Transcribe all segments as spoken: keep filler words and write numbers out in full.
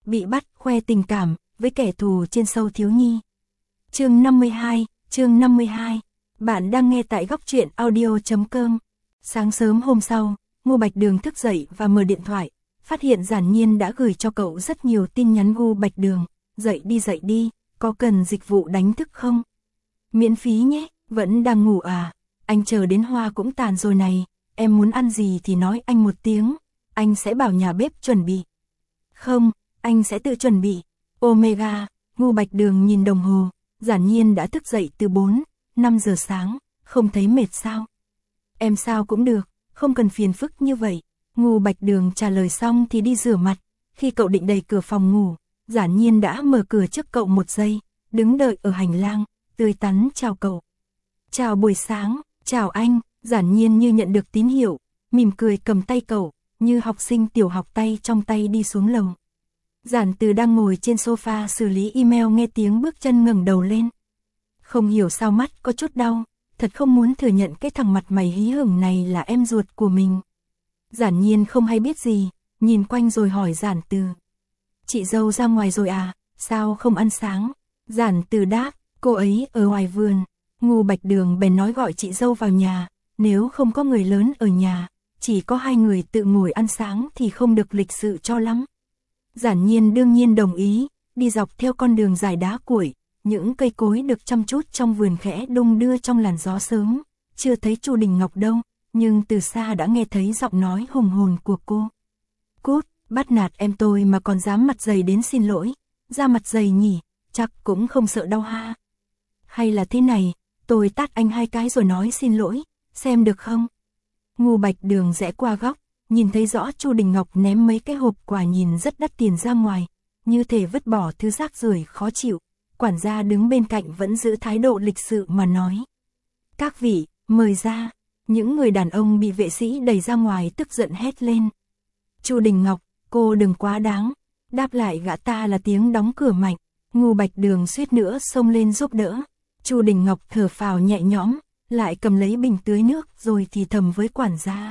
bị bắt khoe tình cảm với kẻ thù trên show thiếu nhi. Chương năm mươi hai, chương năm mươi hai. Bạn đang nghe tại góc truyện audio chấm com. Sáng sớm hôm sau, Ngô Bạch Đường thức dậy và mở điện thoại, phát hiện Giản Nhiên đã gửi cho cậu rất nhiều tin nhắn. Ngô Bạch Đường, dậy đi dậy đi, có cần dịch vụ đánh thức không? Miễn phí nhé, vẫn đang ngủ à? Anh chờ đến hoa cũng tàn rồi này, em muốn ăn gì thì nói anh một tiếng, anh sẽ bảo nhà bếp chuẩn bị. Không, anh sẽ tự chuẩn bị. Omega, Ngô Bạch Đường nhìn đồng hồ, Giản Nhiên đã thức dậy từ bốn, năm giờ sáng, không thấy mệt sao? Em sao cũng được, không cần phiền phức như vậy. Ngô Bạch Đường trả lời xong thì đi rửa mặt, khi cậu định đẩy cửa phòng ngủ, Giản Nhiên đã mở cửa trước cậu một giây, đứng đợi ở hành lang, tươi tắn chào cậu. Chào buổi sáng, chào anh. Giản Nhiên như nhận được tín hiệu, mỉm cười cầm tay cậu, như học sinh tiểu học tay trong tay đi xuống lầu. Giản Từ đang ngồi trên sofa xử lý email nghe tiếng bước chân ngẩng đầu lên. Không hiểu sao mắt có chút đau, thật không muốn thừa nhận cái thằng mặt mày hí hửng này là em ruột của mình. Giản Nhiên không hay biết gì, nhìn quanh rồi hỏi Giản Từ. Chị dâu ra ngoài rồi à, sao không ăn sáng? Giản Từ đáp, cô ấy ở ngoài vườn. Ngô Bạch Đường bèn nói gọi chị dâu vào nhà, nếu không có người lớn ở nhà, chỉ có hai người tự ngồi ăn sáng thì không được lịch sự cho lắm. Giản Nhiên đương nhiên đồng ý, đi dọc theo con đường dài đá cuội, những cây cối được chăm chút trong vườn khẽ đung đưa trong làn gió sớm, chưa thấy Chu Đình Ngọc đâu, nhưng từ xa đã nghe thấy giọng nói hùng hồn của cô. Cút, bắt nạt em tôi mà còn dám mặt dày đến xin lỗi, ra mặt dày nhỉ, chắc cũng không sợ đau ha. Hay là thế này, tôi tát anh hai cái rồi nói xin lỗi, xem được không? Ngô Bạch Đường rẽ qua góc, nhìn thấy rõ Chu Đình Ngọc ném mấy cái hộp quà nhìn rất đắt tiền ra ngoài, như thể vứt bỏ thứ rác rưởi khó chịu. Quản gia đứng bên cạnh vẫn giữ thái độ lịch sự mà nói. Các vị, mời ra. Những người đàn ông bị vệ sĩ đẩy ra ngoài tức giận hét lên. Chu Đình Ngọc, cô đừng quá đáng. Đáp lại gã ta là tiếng đóng cửa mạnh. Ngô Bạch Đường suýt nữa xông lên giúp đỡ. Chu Đình Ngọc thở phào nhẹ nhõm, lại cầm lấy bình tưới nước rồi thì thầm với quản gia.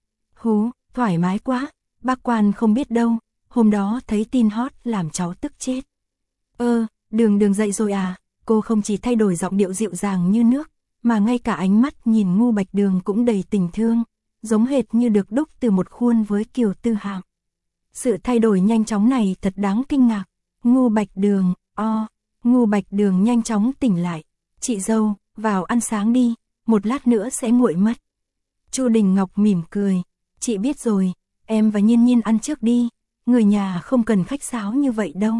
Hú, thoải mái quá, bác quan không biết đâu, hôm đó thấy tin hot làm cháu tức chết. Ơ, Đường Đường dậy rồi à? Cô không chỉ thay đổi giọng điệu dịu dàng như nước, mà ngay cả ánh mắt nhìn Ngô Bạch Đường cũng đầy tình thương, giống hệt như được đúc từ một khuôn với Kiều Tư Hàm. Sự thay đổi nhanh chóng này thật đáng kinh ngạc. Ngô Bạch Đường, o, Ngô Bạch Đường nhanh chóng tỉnh lại. Chị dâu, vào ăn sáng đi, một lát nữa sẽ nguội mất. Chu Đình Ngọc mỉm cười, chị biết rồi, em và Nhiên Nhiên ăn trước đi, người nhà không cần khách sáo như vậy đâu.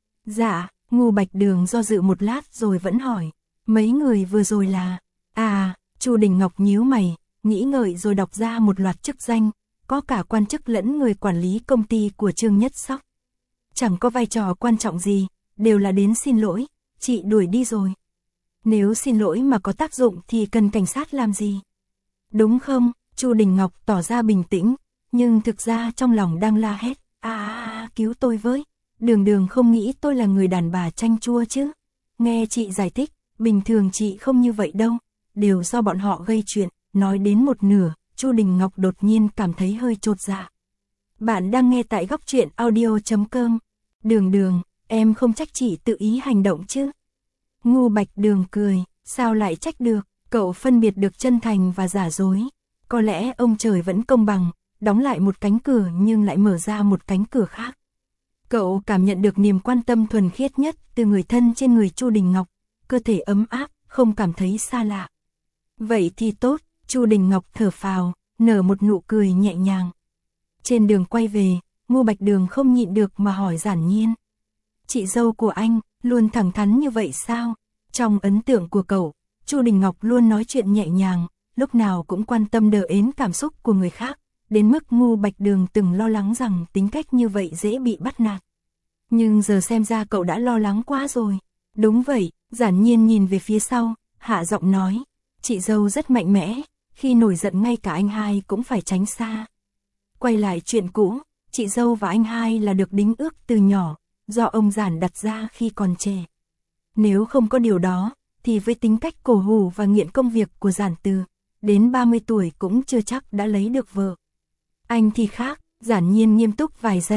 Dạ. Ngô Bạch Đường do dự một lát rồi vẫn hỏi, mấy người vừa rồi là... À, Chu Đình Ngọc nhíu mày, nghĩ ngợi rồi đọc ra một loạt chức danh, có cả quan chức lẫn người quản lý công ty của Trương Nhất Sóc. Chẳng có vai trò quan trọng gì, đều là đến xin lỗi, chị đuổi đi rồi. Nếu xin lỗi mà có tác dụng thì cần cảnh sát làm gì? Đúng không? Chu Đình Ngọc tỏ ra bình tĩnh, nhưng thực ra trong lòng đang la hét, à, à, à cứu tôi với. Đường Đường không nghĩ tôi là người đàn bà chanh chua chứ. Nghe chị giải thích, bình thường chị không như vậy đâu, đều do bọn họ gây chuyện. Nói đến một nửa, Chu Đình Ngọc đột nhiên cảm thấy hơi chột dạ. Bạn đang nghe tại góc truyện audio chấm com. Đường Đường, em không trách chị tự ý hành động chứ? Ngô Bạch Đường cười, sao lại trách được, cậu phân biệt được chân thành và giả dối. Có lẽ ông trời vẫn công bằng, đóng lại một cánh cửa nhưng lại mở ra một cánh cửa khác. Cậu cảm nhận được niềm quan tâm thuần khiết nhất từ người thân trên người Chu Đình Ngọc, cơ thể ấm áp, không cảm thấy xa lạ. Vậy thì tốt, Chu Đình Ngọc thở phào, nở một nụ cười nhẹ nhàng. Trên đường quay về, Ngô Bạch Đường không nhịn được mà hỏi Giản Nhiên. Chị dâu của anh, luôn thẳng thắn như vậy sao? Trong ấn tượng của cậu, Chu Đình Ngọc luôn nói chuyện nhẹ nhàng, lúc nào cũng quan tâm đờ ến cảm xúc của người khác. Đến mức Ngô Bạch Đường từng lo lắng rằng tính cách như vậy dễ bị bắt nạt. Nhưng giờ xem ra cậu đã lo lắng quá rồi. Đúng vậy, Giản Nhiên nhìn về phía sau, hạ giọng nói. Chị dâu rất mạnh mẽ, khi nổi giận ngay cả anh hai cũng phải tránh xa. Quay lại chuyện cũ, chị dâu và anh hai là được đính ước từ nhỏ, do ông Giản đặt ra khi còn trẻ. Nếu không có điều đó, thì với tính cách cổ hủ và nghiện công việc của Giản Từ, đến ba mươi tuổi cũng chưa chắc đã lấy được vợ. Anh thì khác, Giản Nhiên nghiêm túc vài giây,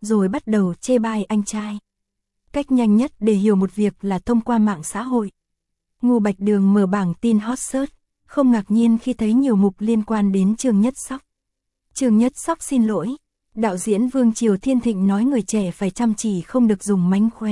rồi bắt đầu chê bai anh trai. Cách nhanh nhất để hiểu một việc là thông qua mạng xã hội. Ngô Bạch Đường mở bảng tin hot search, không ngạc nhiên khi thấy nhiều mục liên quan đến Trương Nhất Sóc. Trương Nhất Sóc xin lỗi. Đạo diễn Vương Triều Thiên Thịnh nói người trẻ phải chăm chỉ không được dùng mánh khóe.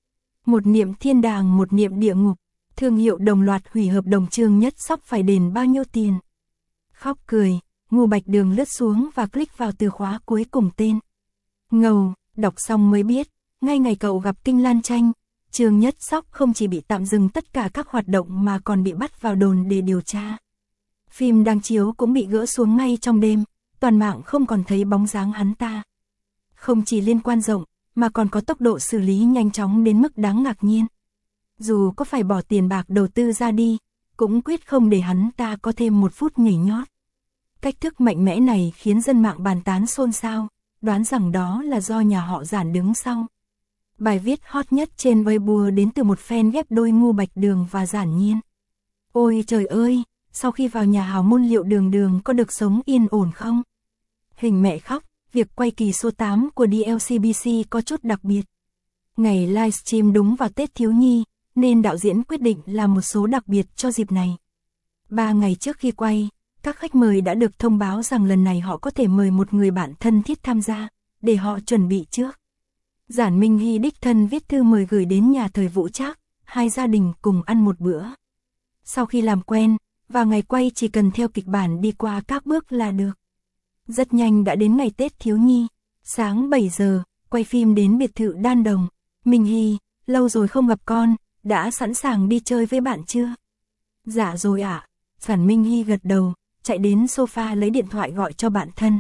Một niệm thiên đàng một niệm địa ngục, thương hiệu đồng loạt hủy hợp đồng Trương Nhất Sóc phải đền bao nhiêu tiền. Khóc cười, Ngô Bạch Đường lướt xuống và click vào từ khóa cuối cùng tên. Ngầu, đọc xong mới biết, ngay ngày cậu gặp Kinh Lan Tranh, Trương Nhất Sóc không chỉ bị tạm dừng tất cả các hoạt động mà còn bị bắt vào đồn để điều tra. Phim đang chiếu cũng bị gỡ xuống ngay trong đêm, toàn mạng không còn thấy bóng dáng hắn ta. Không chỉ liên quan rộng, mà còn có tốc độ xử lý nhanh chóng đến mức đáng ngạc nhiên. Dù có phải bỏ tiền bạc đầu tư ra đi, cũng quyết không để hắn ta có thêm một phút nhảy nhót. Cách thức mạnh mẽ này khiến dân mạng bàn tán xôn xao, đoán rằng đó là do nhà họ Giản đứng sau. Bài viết hot nhất trên Weibo đến từ một fan ghép đôi Ngô Bạch Đường và Giản Nhiên. Ôi trời ơi, sau khi vào nhà hào môn liệu Đường Đường có được sống yên ổn không? Hình mẹ khóc, việc quay kỳ số tám của đê lờ xê bê xê có chút đặc biệt. Ngày livestream đúng vào Tết Thiếu Nhi, nên đạo diễn quyết định làm một số đặc biệt cho dịp này. Ba ngày trước khi quay, các khách mời đã được thông báo rằng lần này họ có thể mời một người bạn thân thiết tham gia, để họ chuẩn bị trước. Giản Minh Hy đích thân viết thư mời gửi đến nhà Thời Vũ Trác, hai gia đình cùng ăn một bữa. Sau khi làm quen, vào ngày quay chỉ cần theo kịch bản đi qua các bước là được. Rất nhanh đã đến ngày Tết Thiếu Nhi, sáng bảy giờ, quay phim đến biệt thự Đan Đồng. Minh Hy, lâu rồi không gặp con, đã sẵn sàng đi chơi với bạn chưa? Dạ rồi ạ. Giản Minh Hy gật đầu, chạy đến sofa lấy điện thoại gọi cho bạn thân.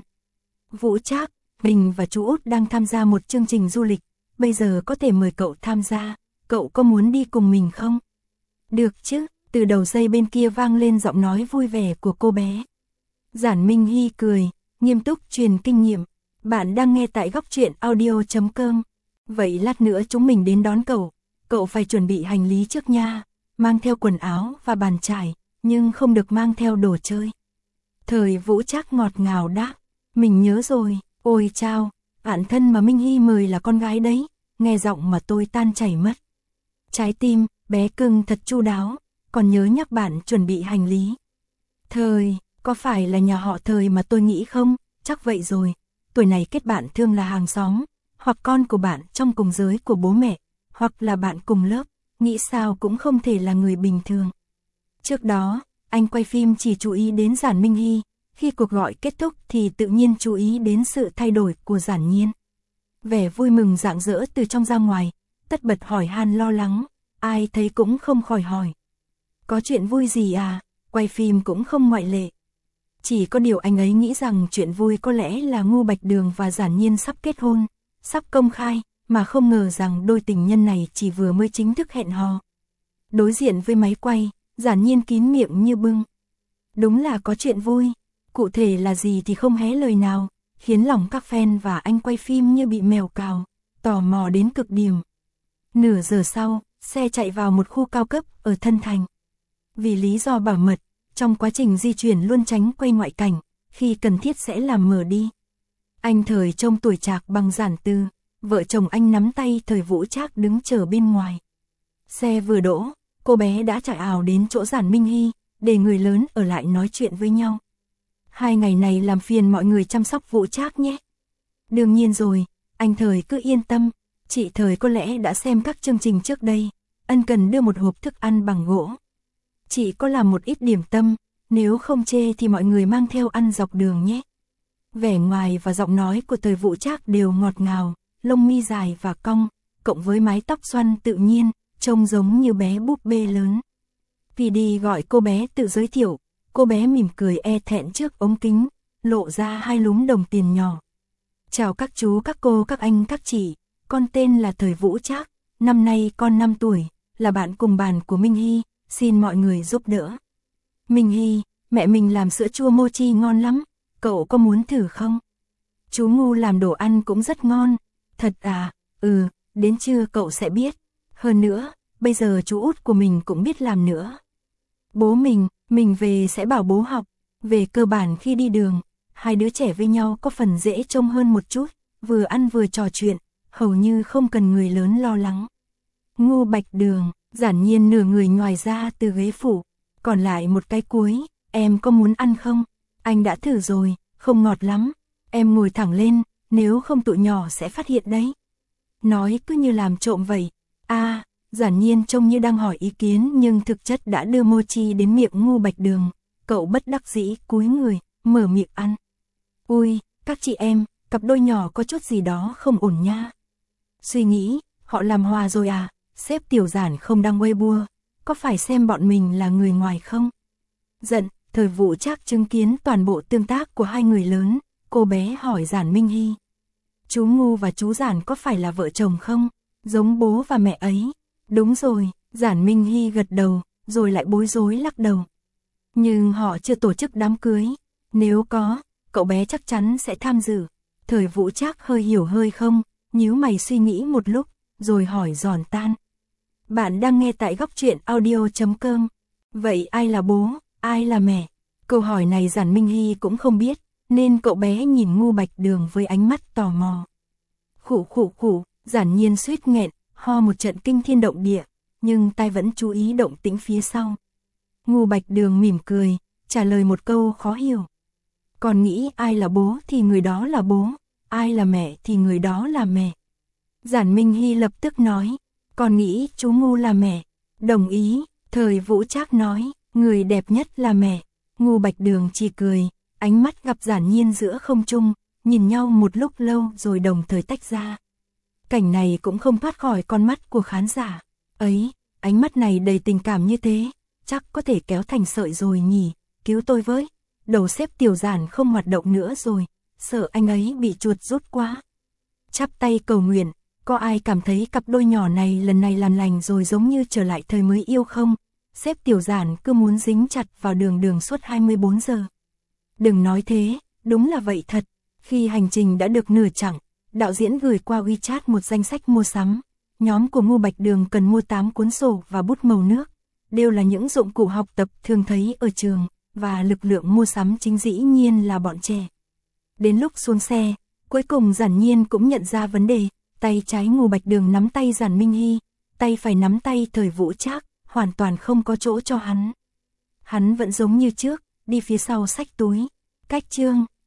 Vũ Trác, mình và chú Út đang tham gia một chương trình du lịch, bây giờ có thể mời cậu tham gia, cậu có muốn đi cùng mình không? Được chứ, từ đầu dây bên kia vang lên giọng nói vui vẻ của cô bé. Giản Minh Hy cười, nghiêm túc truyền kinh nghiệm, bạn đang nghe tại góc truyện audio chấm com. Vậy lát nữa chúng mình đến đón cậu, cậu phải chuẩn bị hành lý trước nha, mang theo quần áo và bàn chải, nhưng không được mang theo đồ chơi. Thời Vũ Trác ngọt ngào đáp, mình nhớ rồi. Ôi chao, bạn thân mà Minh Hy mời là con gái đấy, nghe giọng mà tôi tan chảy mất. Trái tim, bé cưng thật chu đáo, còn nhớ nhắc bạn chuẩn bị hành lý. Thời, có phải là nhà họ Thời mà tôi nghĩ không? Chắc vậy rồi, tuổi này kết bạn thương là hàng xóm, hoặc con của bạn trong cùng giới của bố mẹ, hoặc là bạn cùng lớp, nghĩ sao cũng không thể là người bình thường. Trước đó, anh quay phim chỉ chú ý đến Giản Minh Hy. Khi cuộc gọi kết thúc thì tự nhiên chú ý đến sự thay đổi của Giản Nhiên. Vẻ vui mừng rạng rỡ từ trong ra ngoài, tất bật hỏi han lo lắng, ai thấy cũng không khỏi hỏi. Có chuyện vui gì à, quay phim cũng không ngoại lệ. Chỉ có điều anh ấy nghĩ rằng chuyện vui có lẽ là Ngô Bạch Đường và Giản Nhiên sắp kết hôn, sắp công khai, mà không ngờ rằng đôi tình nhân này chỉ vừa mới chính thức hẹn hò. Đối diện với máy quay, Giản Nhiên kín miệng như bưng. Đúng là có chuyện vui. Cụ thể là gì thì không hé lời nào, khiến lòng các fan và anh quay phim như bị mèo cào, tò mò đến cực điểm. Nửa giờ sau, xe chạy vào một khu cao cấp ở Thân Thành. Vì lý do bảo mật, trong quá trình di chuyển luôn tránh quay ngoại cảnh, khi cần thiết sẽ làm mờ đi. Anh Thời trông tuổi trạc bằng Giản Tư, vợ chồng anh nắm tay Thời Vũ Trác đứng chờ bên ngoài. Xe vừa đỗ, cô bé đã chạy ào đến chỗ Giản Minh Hy, để người lớn ở lại nói chuyện với nhau. Hai ngày này làm phiền mọi người chăm sóc Vũ Trác nhé. Đương nhiên rồi, anh Thời cứ yên tâm, chị Thời có lẽ đã xem các chương trình trước đây, ân cần đưa một hộp thức ăn bằng gỗ. Chị có làm một ít điểm tâm, nếu không chê thì mọi người mang theo ăn dọc đường nhé. Vẻ ngoài và giọng nói của Thời Vũ Trác đều ngọt ngào, lông mi dài và cong, cộng với mái tóc xoăn tự nhiên, trông giống như bé búp bê lớn. pê đê gọi cô bé tự giới thiệu. Cô bé mỉm cười e thẹn trước ống kính, lộ ra hai lúm đồng tiền nhỏ. Chào các chú, các cô, các anh, các chị, con tên là Thời Vũ Trác, năm nay con năm tuổi, là bạn cùng bàn của Minh Hy, xin mọi người giúp đỡ. Minh Hy, mẹ mình làm sữa chua mochi ngon lắm, cậu có muốn thử không? Chú Ngu làm đồ ăn cũng rất ngon, thật à, ừ, đến trưa cậu sẽ biết. Hơn nữa, bây giờ chú út của mình cũng biết làm nữa. Bố mình, mình về sẽ bảo bố học, về cơ bản khi đi đường, hai đứa trẻ với nhau có phần dễ trông hơn một chút, vừa ăn vừa trò chuyện, hầu như không cần người lớn lo lắng. Ngô Bạch Đường, Giản Nhiên nửa người ngoài ra từ ghế phụ, còn lại một cái cuối, em có muốn ăn không? Anh đã thử rồi, không ngọt lắm, em ngồi thẳng lên, nếu không tụi nhỏ sẽ phát hiện đấy. Nói cứ như làm trộm vậy. À, Giản Nhiên trông như đang hỏi ý kiến nhưng thực chất đã đưa mochi đến miệng Ngô Bạch Đường. Cậu bất đắc dĩ cúi người, mở miệng ăn. Ui, các chị em, cặp đôi nhỏ có chút gì đó không ổn nha. Suy nghĩ, họ làm hòa rồi à? Sếp Tiểu Giản không đăng Weibo, có phải xem bọn mình là người ngoài không? Giận, Thời Vũ Trác chứng kiến toàn bộ tương tác của hai người lớn, cô bé hỏi Giản Minh Hy. Chú Ngô và chú Giản có phải là vợ chồng không? Giống bố và mẹ ấy. Đúng rồi, Giản Minh Hy gật đầu, rồi lại bối rối lắc đầu. Nhưng họ chưa tổ chức đám cưới. Nếu có, cậu bé chắc chắn sẽ tham dự. Thời Vũ Trác hơi hiểu hơi không, nhíu mày suy nghĩ một lúc, rồi hỏi giòn tan. Bạn đang nghe tại góc truyện audio chấm com. Vậy ai là bố, ai là mẹ? Câu hỏi này Giản Minh Hy cũng không biết, nên cậu bé nhìn Ngô Bạch Đường với ánh mắt tò mò. Khụ khụ khụ, Giản Nhiên suýt nghẹn, ho một trận kinh thiên động địa, nhưng tai vẫn chú ý động tĩnh phía sau. Ngô Bạch Đường mỉm cười, trả lời một câu khó hiểu. Còn nghĩ ai là bố thì người đó là bố, ai là mẹ thì người đó là mẹ. Giản Minh Hy lập tức nói, còn nghĩ chú Ngô là mẹ. Đồng ý, Thời Vũ Trác nói, người đẹp nhất là mẹ. Ngô Bạch Đường chỉ cười, ánh mắt gặp Giản Nhiên giữa không trung, nhìn nhau một lúc lâu rồi đồng thời tách ra. Cảnh này cũng không thoát khỏi con mắt của khán giả. Ấy, ánh mắt này đầy tình cảm như thế, chắc có thể kéo thành sợi rồi nhỉ, cứu tôi với. Đầu Sếp Tiểu Giản không hoạt động nữa rồi, sợ anh ấy bị chuột rút quá. Chắp tay cầu nguyện, có ai cảm thấy cặp đôi nhỏ này lần này làm lành rồi giống như trở lại thời mới yêu không? Sếp Tiểu Giản cứ muốn dính chặt vào Đường Đường suốt hai mươi bốn giờ. Đừng nói thế, đúng là vậy thật. Khi hành trình đã được nửa chặng, đạo diễn gửi qua WeChat một danh sách mua sắm. Nhóm của Ngô Bạch Đường cần mua tám cuốn sổ và bút màu nước. Đều là những dụng cụ học tập thường thấy ở trường, và lực lượng mua sắm chính dĩ nhiên là bọn trẻ. Đến lúc xuống xe, cuối cùng Giản Nhiên cũng nhận ra vấn đề. Tay trái Ngô Bạch Đường nắm tay Giản Minh Hy, tay phải nắm tay Thời Vũ Trác, hoàn toàn không có chỗ cho hắn. Hắn vẫn giống như trước, đi phía sau xách túi. Cách chương